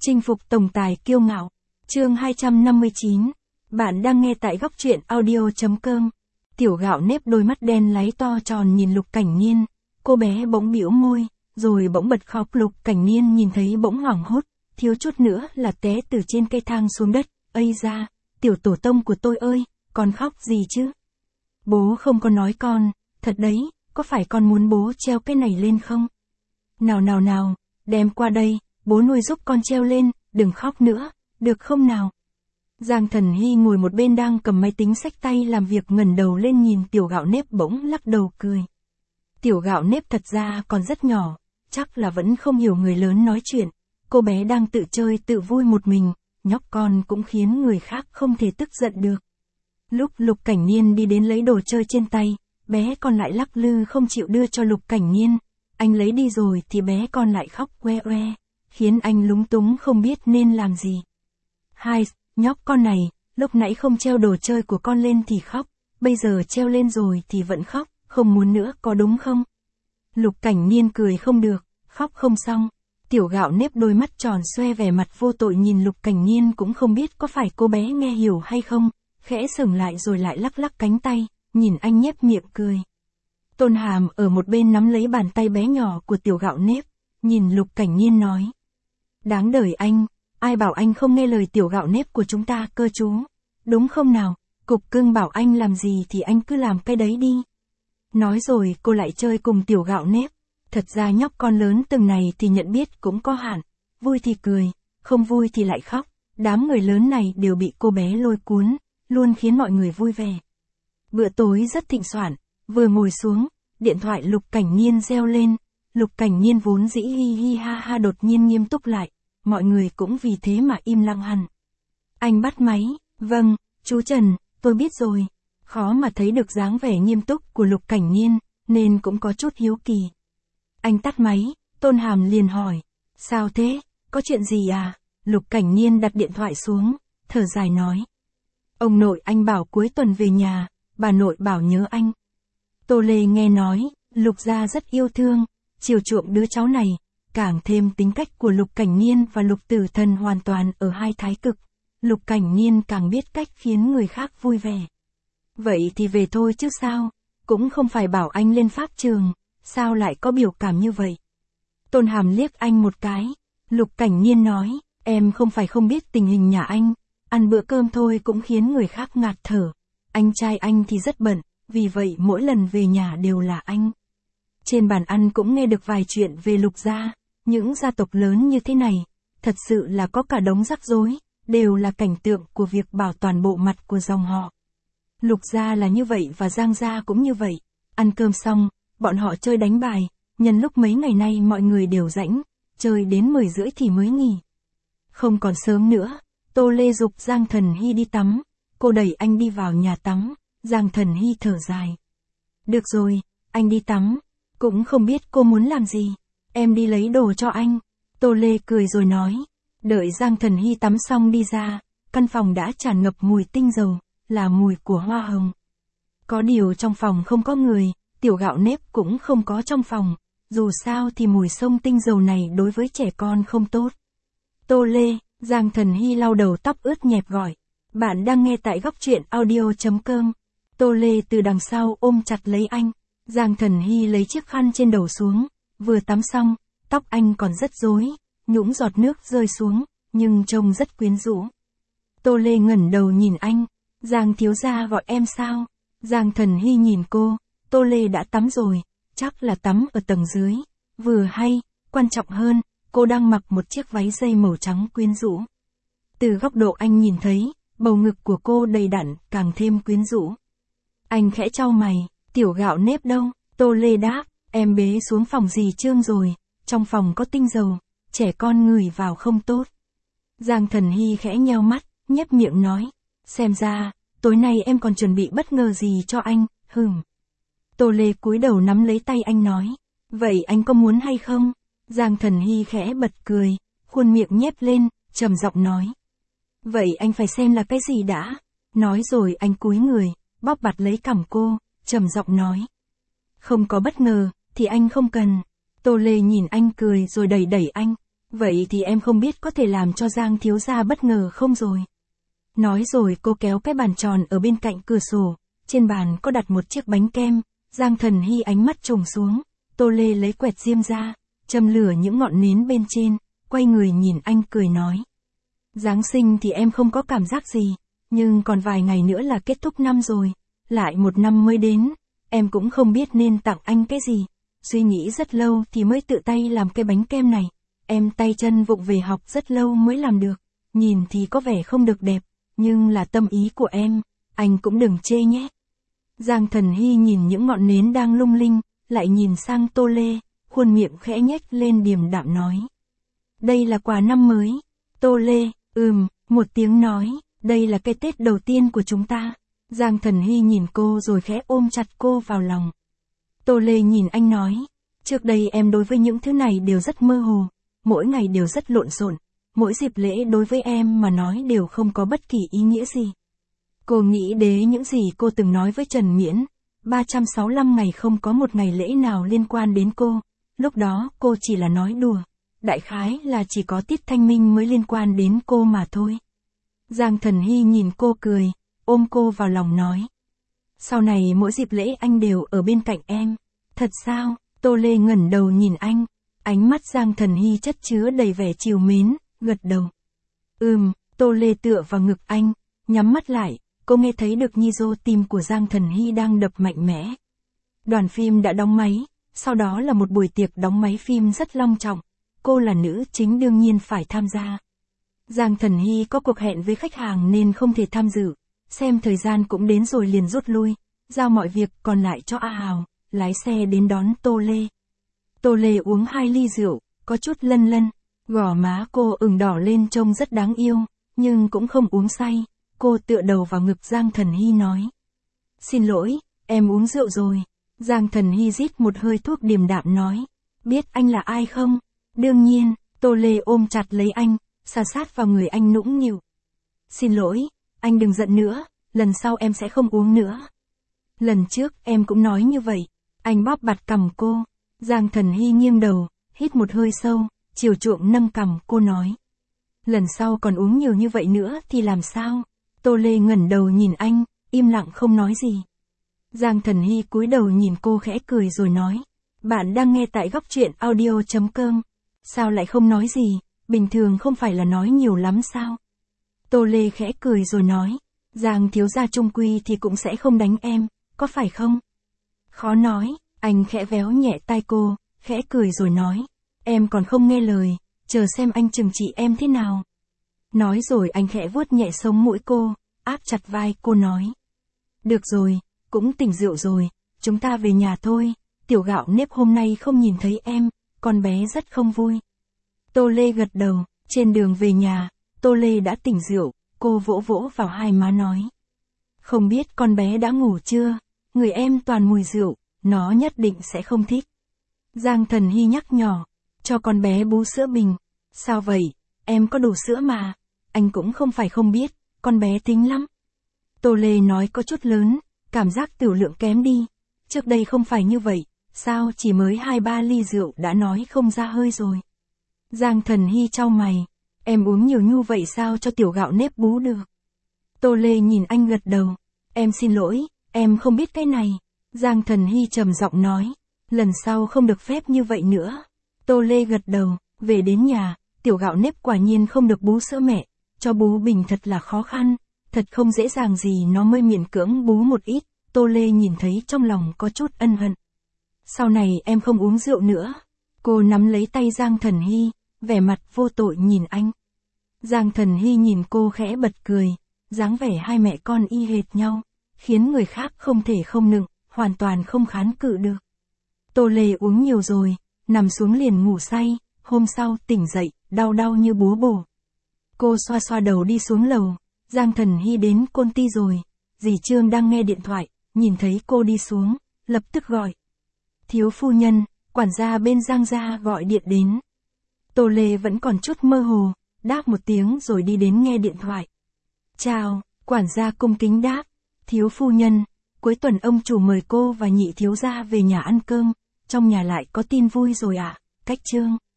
Chinh phục tổng tài kiêu ngạo. Chương 259. Bạn đang nghe tại góc truyện audio.com. Tiểu Gạo nếp đôi mắt đen láy to tròn nhìn Lục Cảnh Niên. Cô bé bỗng bĩu môi, rồi bỗng bật khóc. Lục Cảnh Niên nhìn thấy bỗng hoảng hốt, thiếu chút nữa là té từ trên cây thang xuống đất. Ây da, tiểu tổ tông của tôi ơi, con khóc gì chứ? Bố không có nói con, thật đấy, có phải con muốn bố treo cái này lên không? Nào, đem qua đây, bố nuôi giúp con treo lên, đừng khóc nữa, được không nào? Giang Thần Hy ngồi một bên đang cầm máy tính xách tay làm việc, ngẩng đầu lên nhìn Tiểu Gạo nếp bỗng lắc đầu cười. Tiểu Gạo nếp thật ra còn rất nhỏ, chắc là vẫn không hiểu người lớn nói chuyện, cô bé đang tự chơi tự vui một mình, nhóc con cũng khiến người khác không thể tức giận được. Lúc Lục Cảnh Niên đi đến lấy đồ chơi trên tay, bé con lại lắc lư không chịu đưa cho Lục Cảnh Niên. Anh lấy đi rồi thì bé con lại khóc oe oe, khiến anh lúng túng không biết nên làm gì. Hai, nhóc con này, lúc nãy không treo đồ chơi của con lên thì khóc, bây giờ treo lên rồi thì vẫn khóc, không muốn nữa có đúng không? Lục Cảnh Niên cười không được, khóc không xong. Tiểu Gạo nếp đôi mắt tròn xoe vẻ mặt vô tội nhìn Lục Cảnh Niên, cũng không biết có phải cô bé nghe hiểu hay không, khẽ sững lại rồi lại lắc lắc cánh tay, nhìn anh nhếch miệng cười. Tôn Hàm ở một bên nắm lấy bàn tay bé nhỏ của Tiểu Gạo nếp, nhìn Lục Cảnh Niên nói. Đáng đời anh, ai bảo anh không nghe lời Tiểu Gạo nếp của chúng ta cơ chú, đúng không nào? Cục cưng bảo anh làm gì thì anh cứ làm cái đấy đi. Nói rồi cô lại chơi cùng Tiểu Gạo nếp. Thật ra nhóc con lớn từng này thì nhận biết cũng có hạn, vui thì cười, không vui thì lại khóc, đám người lớn này đều bị cô bé lôi cuốn, luôn khiến mọi người vui vẻ. Bữa tối rất thịnh soạn, vừa ngồi xuống, điện thoại Lục Cảnh Niên reo lên. Lục Cảnh Niên vốn dĩ hi hi ha ha đột nhiên nghiêm túc lại, mọi người cũng vì thế mà im lặng hẳn. Anh bắt máy, vâng, chú Trần, tôi biết rồi. Khó mà thấy được dáng vẻ nghiêm túc của Lục Cảnh Niên, nên cũng có chút hiếu kỳ. Anh tắt máy, Tôn Hàm liền hỏi, sao thế, có chuyện gì à? Lục Cảnh Niên đặt điện thoại xuống, thở dài nói. Ông nội anh bảo cuối tuần về nhà, bà nội bảo nhớ anh. Tô Lê nghe nói, Lục gia rất yêu thương, chiều chuộng đứa cháu này, càng thêm tính cách của Lục Cảnh Niên và Lục Tử Thần hoàn toàn ở hai thái cực. Lục Cảnh Niên càng biết cách khiến người khác vui vẻ. Vậy thì về thôi chứ sao, cũng không phải bảo anh lên pháp trường, sao lại có biểu cảm như vậy? Tôn Hàm liếc anh một cái, Lục Cảnh Niên nói, em không phải không biết tình hình nhà anh, ăn bữa cơm thôi cũng khiến người khác ngạt thở. Anh trai anh thì rất bận, vì vậy mỗi lần về nhà đều là anh. Trên bàn ăn cũng nghe được vài chuyện về Lục gia, những gia tộc lớn như thế này, thật sự là có cả đống rắc rối, đều là cảnh tượng của việc bảo toàn bộ mặt của dòng họ. Lục gia là như vậy và Giang gia cũng như vậy, ăn cơm xong, bọn họ chơi đánh bài, nhân lúc mấy ngày nay mọi người đều rảnh, chơi đến 10 rưỡi thì mới nghỉ. Không còn sớm nữa, Tô Lê giục Giang Thần Hy đi tắm, cô đẩy anh đi vào nhà tắm, Giang Thần Hy thở dài. Được rồi, anh đi tắm, cũng không biết cô muốn làm gì, em đi lấy đồ cho anh. Tô Lê cười rồi nói, đợi Giang Thần Hy tắm xong đi ra, căn phòng đã tràn ngập mùi tinh dầu, là mùi của hoa hồng. Có điều trong phòng không có người, Tiểu Gạo nếp cũng không có trong phòng, dù sao thì mùi xông tinh dầu này đối với trẻ con không tốt. Tô Lê, Giang Thần Hy lau đầu tóc ướt nhẹp gọi, bạn đang nghe tại góc truyện audio.com. Tô Lê từ đằng sau ôm chặt lấy anh, Giang Thần Hy lấy chiếc khăn trên đầu xuống, vừa tắm xong, tóc anh còn rất rối, nhũng giọt nước rơi xuống, nhưng trông rất quyến rũ. Tô Lê ngẩng đầu nhìn anh, Giang thiếu gia gọi em sao? Giang Thần Hy nhìn cô, Tô Lê đã tắm rồi, chắc là tắm ở tầng dưới, vừa hay, quan trọng hơn, cô đang mặc một chiếc váy dây màu trắng quyến rũ. Từ góc độ anh nhìn thấy, bầu ngực của cô đầy đặn, càng thêm quyến rũ. Anh khẽ chau mày, Tiểu Gạo nếp đâu? Tô Lê đáp, em bế xuống phòng dì Trương rồi, trong phòng có tinh dầu, trẻ con ngửi vào không tốt. Giang Thần Hy khẽ nheo mắt, nhếch miệng nói, xem ra, tối nay em còn chuẩn bị bất ngờ gì cho anh, Tô Lê cúi đầu nắm lấy tay anh nói, vậy anh có muốn hay không? Giang Thần Hy khẽ bật cười, khuôn miệng nhếch lên, trầm giọng nói. Vậy anh phải xem là cái gì đã? Nói rồi anh cúi người, bóp bặt lấy cằm cô, trầm giọng nói. Không có bất ngờ, thì anh không cần. Tô Lê nhìn anh cười rồi đẩy anh. Vậy thì em không biết có thể làm cho Giang thiếu gia bất ngờ không rồi. Nói rồi cô kéo cái bàn tròn ở bên cạnh cửa sổ, trên bàn có đặt một chiếc bánh kem, Giang Thần Hy ánh mắt trùng xuống, Tô Lê lấy quẹt diêm ra, châm lửa những ngọn nến bên trên, quay người nhìn anh cười nói. Giáng sinh thì em không có cảm giác gì, nhưng còn vài ngày nữa là kết thúc năm rồi, lại một năm mới đến, em cũng không biết nên tặng anh cái gì. Suy nghĩ rất lâu thì mới tự tay làm cái bánh kem này, em tay chân vụng về học rất lâu mới làm được, nhìn thì có vẻ không được đẹp, nhưng là tâm ý của em, anh cũng đừng chê nhé. Giang Thần Hy nhìn những ngọn nến đang lung linh, lại nhìn sang Tô Lê, khuôn miệng khẽ nhếch lên điềm đạm nói. Đây là quà năm mới. Tô Lê, một tiếng nói, đây là cái Tết đầu tiên của chúng ta. Giang Thần Hy nhìn cô rồi khẽ ôm chặt cô vào lòng. Tô Lê nhìn anh nói, trước đây em đối với những thứ này đều rất mơ hồ, mỗi ngày đều rất lộn xộn, mỗi dịp lễ đối với em mà nói đều không có bất kỳ ý nghĩa gì. Cô nghĩ đến những gì cô từng nói với Trần Miễn, 365 ngày không có một ngày lễ nào liên quan đến cô, lúc đó cô chỉ là nói đùa, đại khái là chỉ có tiết thanh minh mới liên quan đến cô mà thôi. Giang Thần Hy nhìn cô cười, ôm cô vào lòng nói. Sau này mỗi dịp lễ anh đều ở bên cạnh em. Thật sao? Tô Lê ngẩng đầu nhìn anh, ánh mắt Giang Thần Hy chất chứa đầy vẻ trìu mến, gật đầu. Tô Lê tựa vào ngực anh, nhắm mắt lại, cô nghe thấy được nhịp tim của Giang Thần Hy đang đập mạnh mẽ. Đoàn phim đã đóng máy, sau đó là một buổi tiệc đóng máy phim rất long trọng, cô là nữ chính đương nhiên phải tham gia. Giang Thần Hy có cuộc hẹn với khách hàng nên không thể tham dự, xem thời gian cũng đến rồi liền rút lui, giao mọi việc còn lại cho A Hào, lái xe đến đón Tô Lê. Tô Lê uống 2 ly rượu, có chút lân lân, gò má cô ửng đỏ lên trông rất đáng yêu, nhưng cũng không uống say, cô tựa đầu vào ngực Giang Thần Hy nói. Xin lỗi, em uống rượu rồi. Giang Thần Hy rít một hơi thuốc điềm đạm nói. Biết anh là ai không? Đương nhiên. Tô Lê ôm chặt lấy anh, sà sát vào người anh nũng nịu. Xin lỗi, anh đừng giận nữa, lần sau em sẽ không uống nữa. Lần trước em cũng nói như vậy. Anh bóp bặt cằm cô. Giang Thần Hy nghiêng đầu, hít một hơi sâu, chiều chuộng nâng cằm cô nói. Lần sau còn uống nhiều như vậy nữa thì làm sao? Tô Lê ngẩng đầu nhìn anh, im lặng không nói gì. Giang Thần Hy cúi đầu nhìn cô khẽ cười rồi nói. Bạn đang nghe tại góc truyện audio.com. Sao lại không nói gì, bình thường không phải là nói nhiều lắm sao? Tô Lê khẽ cười rồi nói. Giang thiếu gia trung quy thì cũng sẽ không đánh em, có phải không? Khó nói, anh khẽ véo nhẹ tai cô, khẽ cười rồi nói. Em còn không nghe lời, chờ xem anh trừng trị em thế nào. Nói rồi anh khẽ vuốt nhẹ sống mũi cô, áp chặt vai cô nói. Được rồi, cũng tỉnh rượu rồi, chúng ta về nhà thôi, tiểu gạo nếp hôm nay không nhìn thấy em, con bé rất không vui. Tô Lê gật đầu, trên đường về nhà, Tô Lê đã tỉnh rượu, cô vỗ vỗ vào hai má nói. Không biết con bé đã ngủ chưa, người em toàn mùi rượu, nó nhất định sẽ không thích. Giang Thần Hy nhắc nhỏ, cho con bé bú sữa bình. Sao vậy, em có đủ sữa mà, anh cũng không phải không biết, con bé tính lắm. Tô Lê nói có chút lớn, cảm giác tiểu lượng kém đi. Trước đây không phải như vậy, sao chỉ mới 2-3 ly rượu đã nói không ra hơi rồi. Giang Thần Hy chau mày, em uống nhiều như vậy sao cho tiểu gạo nếp bú được. Tô Lê nhìn anh gật đầu, em xin lỗi, em không biết cái này. Giang Thần Hy trầm giọng nói, lần sau không được phép như vậy nữa. Tô Lê gật đầu, về đến nhà, tiểu gạo nếp quả nhiên không được bú sữa mẹ, cho bú bình thật là khó khăn, thật không dễ dàng gì nó mới miễn cưỡng bú một ít. Tô Lê nhìn thấy trong lòng có chút ân hận. Sau này em không uống rượu nữa. Cô nắm lấy tay Giang Thần Hy, vẻ mặt vô tội nhìn anh. Giang Thần Hy nhìn cô khẽ bật cười, dáng vẻ hai mẹ con y hệt nhau, khiến người khác không thể không nựng, hoàn toàn không kháng cự được. Tô Lê uống nhiều rồi, nằm xuống liền ngủ say, hôm sau tỉnh dậy, đau đau như búa bổ. Cô xoa xoa đầu đi xuống lầu, Giang Thần Hy đến công ty rồi, dì Trương đang nghe điện thoại, nhìn thấy cô đi xuống, lập tức gọi. Thiếu phu nhân, quản gia bên Giang gia gọi điện đến. Tô Lê vẫn còn chút mơ hồ, đáp một tiếng rồi đi đến nghe điện thoại. Chào, quản gia cung kính đáp. Thiếu phu nhân, cuối tuần ông chủ mời cô và nhị thiếu gia về nhà ăn cơm, trong nhà lại có tin vui rồi ạ, Cách Trương.